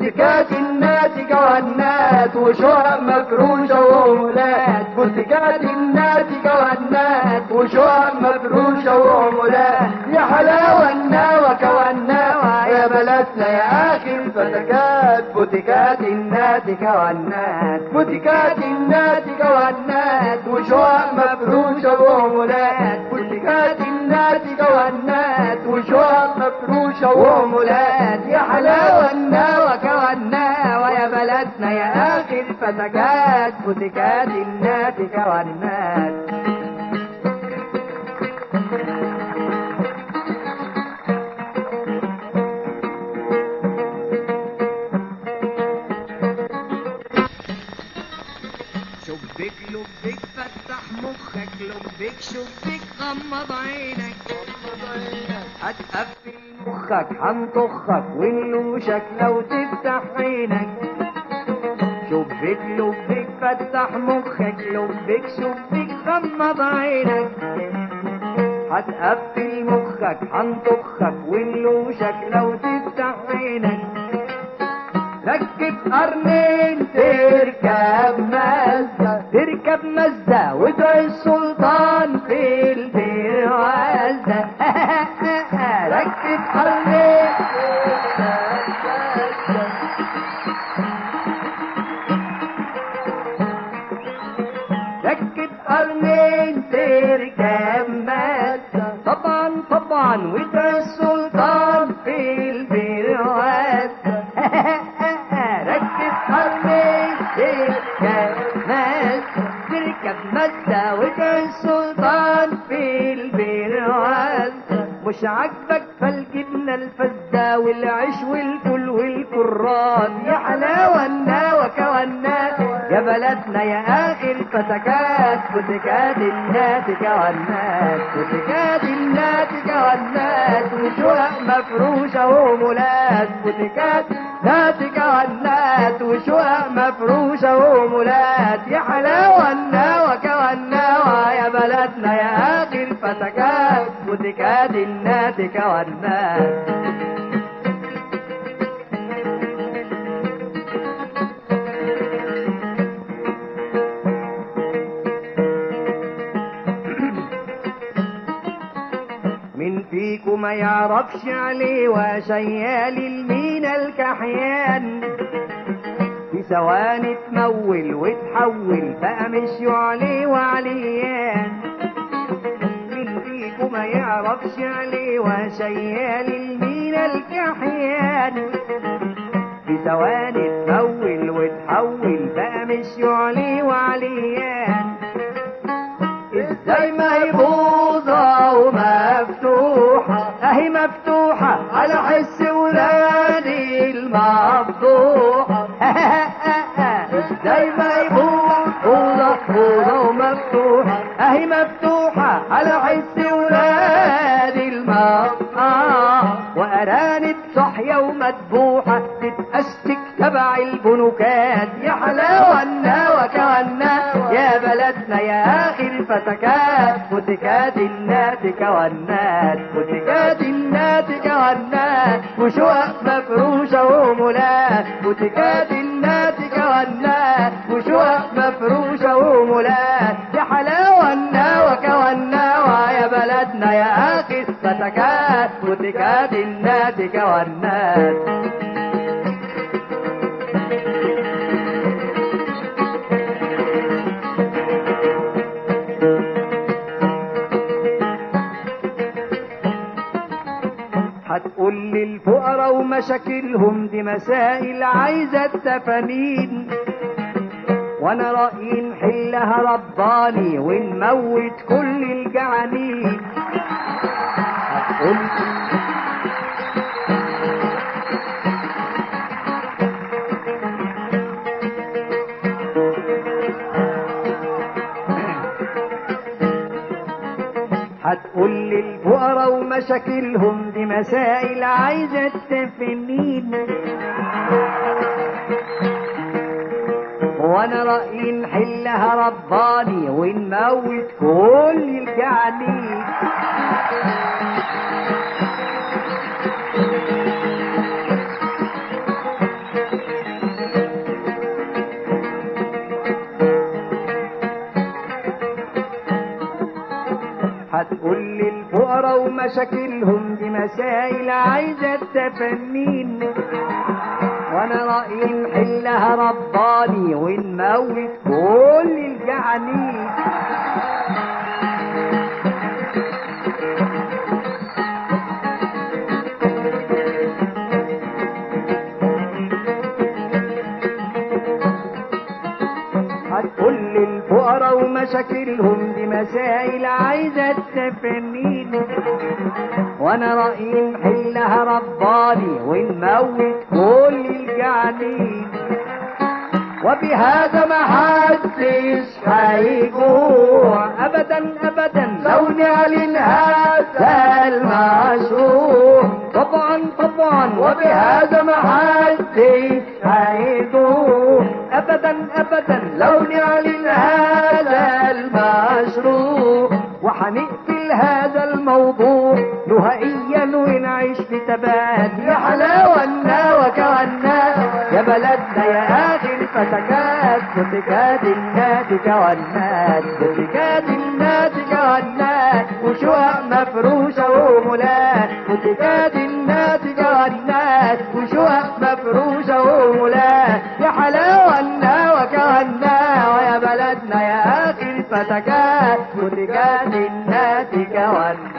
بوتيكات الناتج والنات وشقق مفروشة وعمولات. بوتيكات الناتج والنات وشقق مفروشة وعمولات. يا حلاوة الناوة كوالناوة يا بلدنا يا اخي الفتكات. بوتيكات الناتج والنات. بوتيكات الناتج والنات وشقق مفروشة وعمولات. بوتيكات الناتج والنات وشقق مفروشة وعمولات. يا حلاوة الناوة كوالناوة يا بلدنا يا اخي الفتكات. بوتيكات الناتج والنات. شبك لبك فتح مخك لبك شبك غمض عينك هتقفل مخك هنطخك ونلوشك لو تفتح عينك. شبك لبك فتح مخك لبك شبك غمض عينك. هتقفل مخك هنطخك ونلوشك لو تفتح عينك. ركب قرنين تركب مزة تركب مزة وادعي السلطان في البير وزة. ركب قرنين ركب قرنين تركب مزة طبعا طبعا وادعي السلطان في البير وزة. تركب مزة وادعي السلطان في البير وزة. مش عاجبك فالجبنة الفزة والعيش والفول والكرات. يا حلاوة الناوة كوالنات يا بلدنا يا اخي الفتكات. بوتيكات الناتج والنات. بوتيكات الناتج والنات وشقق مفروشة وعمولات. بوتيكات ناتج والنات وشقق مفروشة وعمولات. يا حلاوة الناوة كوالناوة يا بلدنا يا اخي الفتكات. بوتيكات الناتج والنات. من فيكم ما يعرفش عليه وشيال المينا الكحيان. في ثواني تمول وتحول بقى مشيوا عليه وعليان. من فيكم ما يعرفش عليه وشيال المينا الكحيان. في ثواني تمول وتحول بقى مشيوا عليه وعليان. ازاي ما يبوظة ومفتوحة اهي مفتوحة على حس ولادي المفضوحة. ازاي ما يبوظة ومفتوحة اهي مفتوحة على حس ولادي المفضوحة. وارانب صحية ومدبوحة تتأشتك تبع البنوكات. يا حلاوة الناوة كوالناوة يا بلدنا يا اخي الفتكات. بوتيكات الناتج والنات. بوتيكات الناتج والنات وشقق مفروشة وعمولات. بوتيكات الناتج والنات وشقق مفروشة وعمولات. يا حلاوة الناوة كوالناوة يا بلدنا يا اخي الفتكات. بوتيكات الناتج والنات. هتقول للفقراء ومشاكلهم دي مسائل عايزة التفانين. وانا رأيي نحلها رباني ونموت كل الجعانين. هتقول هتقول للفقراء ومشاكلهم دي مسائل عايزة التفنين. وانا رأيي نحلها رباني ونموت كل الجعانين. ومشاكلهم دي مسائل عايزة التفنين، وانا رأيي نحلها رباني ونموت كل الجعانين. هتقول للفقراء ومشاكلهم دي مسائل عايزة التفنين، وانا رأيي نحلها رباني ونموت كل الجعانين. وبهذا ما حدش هيجوع ابدا ابدا لو نعلن هذا المشروع. طبعا طبعا وبهذا ما حدش هيجوع ابدا ابدا لو نعلن هذا المشروع. وحنقفل هذا الموضوع نهائيا ونعيش في تبات يا حلاونا وكوانا يا بلدنا يا اخي الفتكات. فتكات الناتج والنات فتكات الناتج والنات وشقق مفروشة ومولات. فتكات الناتج والنات وشقق مفروشة ومولات يا حلاونا وكوانا ويا بلدنا يا اخي الفتكات. فتكات الناتج والنات